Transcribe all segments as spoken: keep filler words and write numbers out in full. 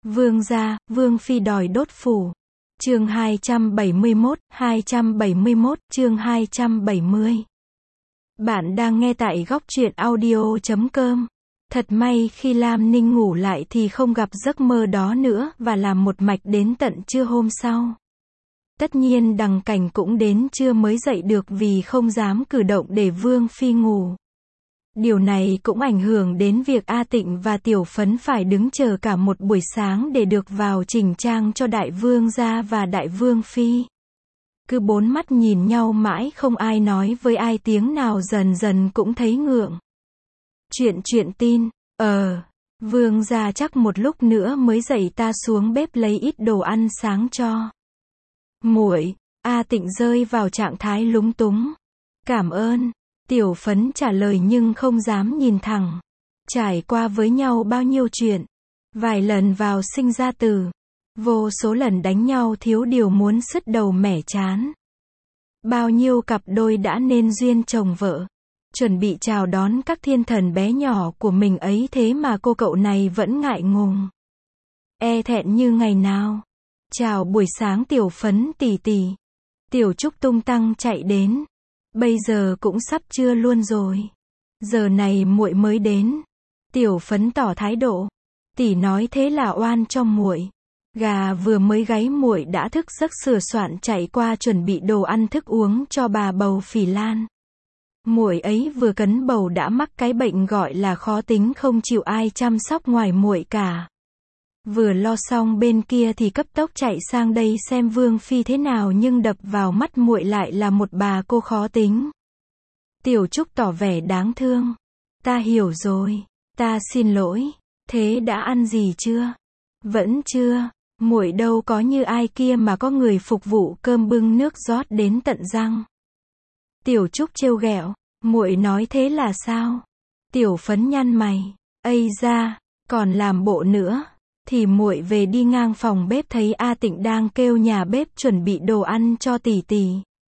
Vương gia, Vương phi đòi đốt phủ. Chương hai trăm bảy mươi mốt, hai trăm bảy mươi mốt, chương hai trăm bảy mươi. Bạn đang nghe tại góc truyện audio chấm com. Thật may khi Lam Ninh ngủ lại thì không gặp giấc mơ đó nữa và làm một mạch đến tận trưa hôm sau. Tất nhiên Đằng Cảnh cũng đến trưa mới dậy được vì không dám cử động để Vương phi ngủ. Điều này cũng ảnh hưởng đến việc A Tịnh và Tiểu Phấn phải đứng chờ cả một buổi sáng để được vào chỉnh trang cho đại vương gia và đại vương phi. Cứ bốn mắt nhìn nhau mãi không ai nói với ai tiếng nào, dần dần cũng thấy ngượng. Chuyện chuyện tin, ờ, vương gia chắc một lúc nữa mới dậy, ta xuống bếp lấy ít đồ ăn sáng cho muội. A Tịnh rơi vào trạng thái lúng túng. Cảm ơn. Tiểu Phấn trả lời nhưng không dám nhìn thẳng. Trải qua với nhau bao nhiêu chuyện. Vài lần vào sinh ra tử. Vô số lần đánh nhau thiếu điều muốn sứt đầu mẻ chán. Bao nhiêu cặp đôi đã nên duyên chồng vợ. Chuẩn bị chào đón các thiên thần bé nhỏ của mình ấy, thế mà cô cậu này vẫn ngại ngùng. E thẹn như ngày nào. Chào buổi sáng Tiểu Phấn tỷ tỷ. Tiểu Trúc tung tăng chạy đến. Bây giờ cũng sắp trưa luôn rồi. Giờ này muội mới đến. Tiểu Phấn tỏ thái độ. Tỷ nói thế là oan cho muội. Gà vừa mới gáy muội đã thức giấc sửa soạn chạy qua chuẩn bị đồ ăn thức uống cho bà bầu Phỉ Lan. Muội ấy vừa cấn bầu đã mắc cái bệnh gọi là khó tính, không chịu ai chăm sóc ngoài muội cả. Vừa lo xong bên kia thì cấp tốc chạy sang đây xem Vương phi thế nào, nhưng đập vào mắt muội lại là một bà cô khó tính. Tiểu Trúc tỏ vẻ đáng thương. Ta hiểu rồi, ta xin lỗi. Thế đã ăn gì chưa? Vẫn chưa. Muội đâu có như ai kia mà có người phục vụ cơm bưng nước rót đến tận răng. Tiểu Trúc trêu ghẹo. Muội nói thế là sao? Tiểu Phấn nhăn mày. Ây da, còn làm bộ nữa. Thì muội về đi ngang phòng bếp thấy A Tịnh đang kêu nhà bếp chuẩn bị đồ ăn cho tỷ tỷ.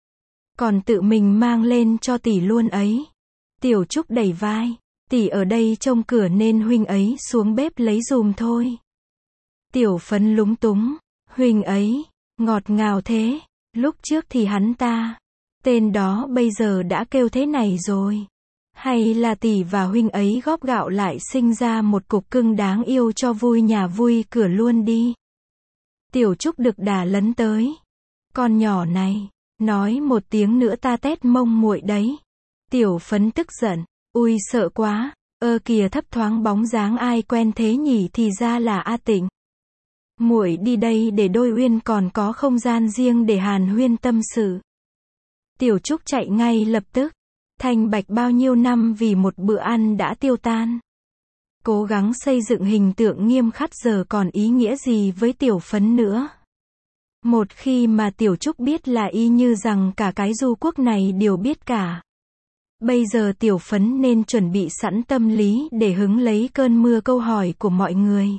Còn tự mình mang lên cho tỷ luôn ấy. Tiểu Trúc đẩy vai. Tỷ ở đây trông cửa nên huynh ấy xuống bếp lấy dùm thôi. Tiểu Phấn lúng túng. Huynh ấy, ngọt ngào thế. Lúc trước thì hắn ta, tên đó bây giờ đã kêu thế này rồi. Hay là tỷ và huynh ấy góp gạo lại sinh ra một cục cưng đáng yêu cho vui nhà vui cửa luôn đi. Tiểu Trúc đực đà lấn tới. Con nhỏ này, nói một tiếng nữa ta tét mông muội đấy. Tiểu Phấn tức giận. Ui sợ quá, ơ kìa thấp thoáng bóng dáng ai quen thế nhỉ, thì ra là A Tịnh. Muội đi đây để đôi uyên còn có không gian riêng để hàn huyên tâm sự. Tiểu Trúc chạy ngay lập tức. Thanh bạch bao nhiêu năm vì một bữa ăn đã tiêu tan. Cố gắng xây dựng hình tượng nghiêm khắc giờ còn ý nghĩa gì với Tiểu Phấn nữa. Một khi mà Tiểu Trúc biết là y như rằng cả cái du quốc này đều biết cả. Bây giờ Tiểu Phấn nên chuẩn bị sẵn tâm lý để hứng lấy cơn mưa câu hỏi của mọi người.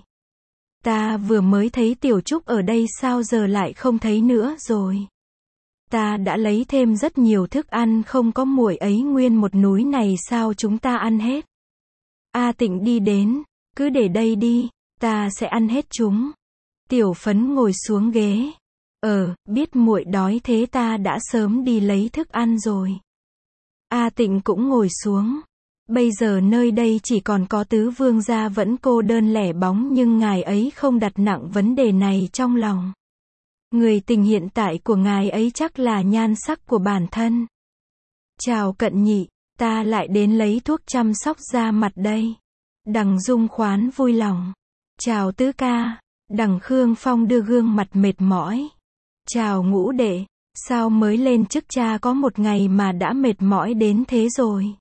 Ta vừa mới thấy Tiểu Trúc ở đây, sao giờ lại không thấy nữa rồi? Ta đã lấy thêm rất nhiều thức ăn, không có muội ấy nguyên một núi này sao chúng ta ăn hết? A Tịnh đi đến. Cứ để đây đi, ta sẽ ăn hết chúng. Tiểu Phấn ngồi xuống ghế. Ờ, biết muội đói thế ta đã sớm đi lấy thức ăn rồi. A Tịnh cũng ngồi xuống. Bây giờ nơi đây chỉ còn có tứ vương gia vẫn cô đơn lẻ bóng, nhưng ngài ấy không đặt nặng vấn đề này trong lòng. Người tình hiện tại của ngài ấy chắc là nhan sắc của bản thân. Chào Cận nhị, ta lại đến lấy thuốc chăm sóc da mặt đây. Đằng Dung khoán vui lòng. Chào Tứ ca. Đằng Khương Phong đưa gương mặt mệt mỏi. Chào Ngũ đệ, sao mới lên chức cha có một ngày mà đã mệt mỏi đến thế rồi?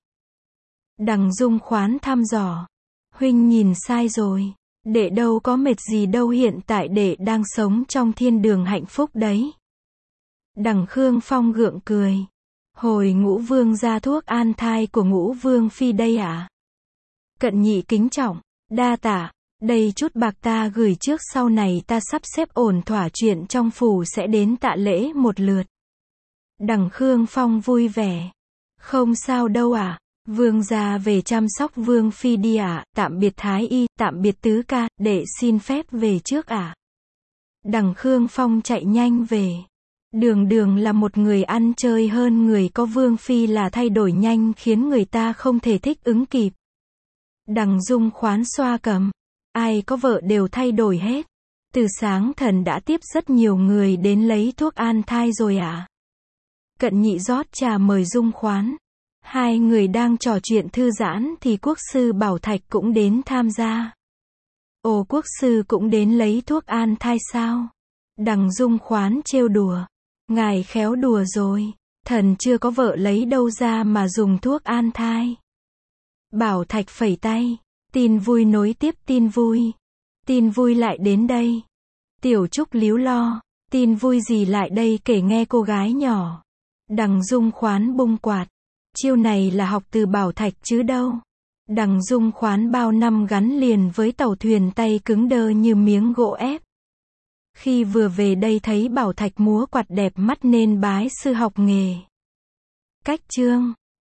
Đằng Dung khoán thăm dò. Huynh nhìn sai rồi. Đệ đâu có mệt gì đâu, hiện tại đệ đang sống trong thiên đường hạnh phúc đấy. Đằng Khương Phong gượng cười. Hồi Ngũ vương ra thuốc an thai của Ngũ vương phi đây à? Cận nhị kính trọng. Đa tạ. Đây chút bạc ta gửi trước, sau này ta sắp xếp ổn thỏa chuyện trong phủ sẽ đến tạ lễ một lượt. Đằng Khương Phong vui vẻ. Không sao đâu à? Vương gia về chăm sóc Vương Phi đi ạ, tạm biệt Thái Y, tạm biệt Tứ ca, đệ xin phép về trước ạ. Đằng Khương Phong chạy nhanh về. Đường đường là một người ăn chơi hơn người, có Vương Phi là thay đổi nhanh khiến người ta không thể thích ứng kịp. Đằng Dung khoán xoa cầm. Ai có vợ đều thay đổi hết. Từ sáng thần đã tiếp rất nhiều người đến lấy thuốc an thai rồi ạ. À? Cận nhị rót trà mời Dung khoán. Hai người đang trò chuyện thư giãn thì quốc sư Bảo Thạch cũng đến tham gia. Ồ, quốc sư cũng đến lấy thuốc an thai sao? Đằng Dung khoán trêu đùa. Ngài khéo đùa rồi. Thần chưa có vợ lấy đâu ra mà dùng thuốc an thai. Bảo Thạch phẩy tay. Tin vui nối tiếp tin vui. Tin vui lại đến đây. Tiểu Trúc líu lo. Tin vui gì lại đây kể nghe cô gái nhỏ. Đằng Dung khoán bung quạt. Chiêu này là học từ Bảo Thạch chứ đâu. Đằng Dung khoán bao năm gắn liền với tàu thuyền, tay cứng đơ như miếng gỗ ép. Khi vừa về đây thấy Bảo Thạch múa quạt đẹp mắt nên bái sư học nghề. Cách chương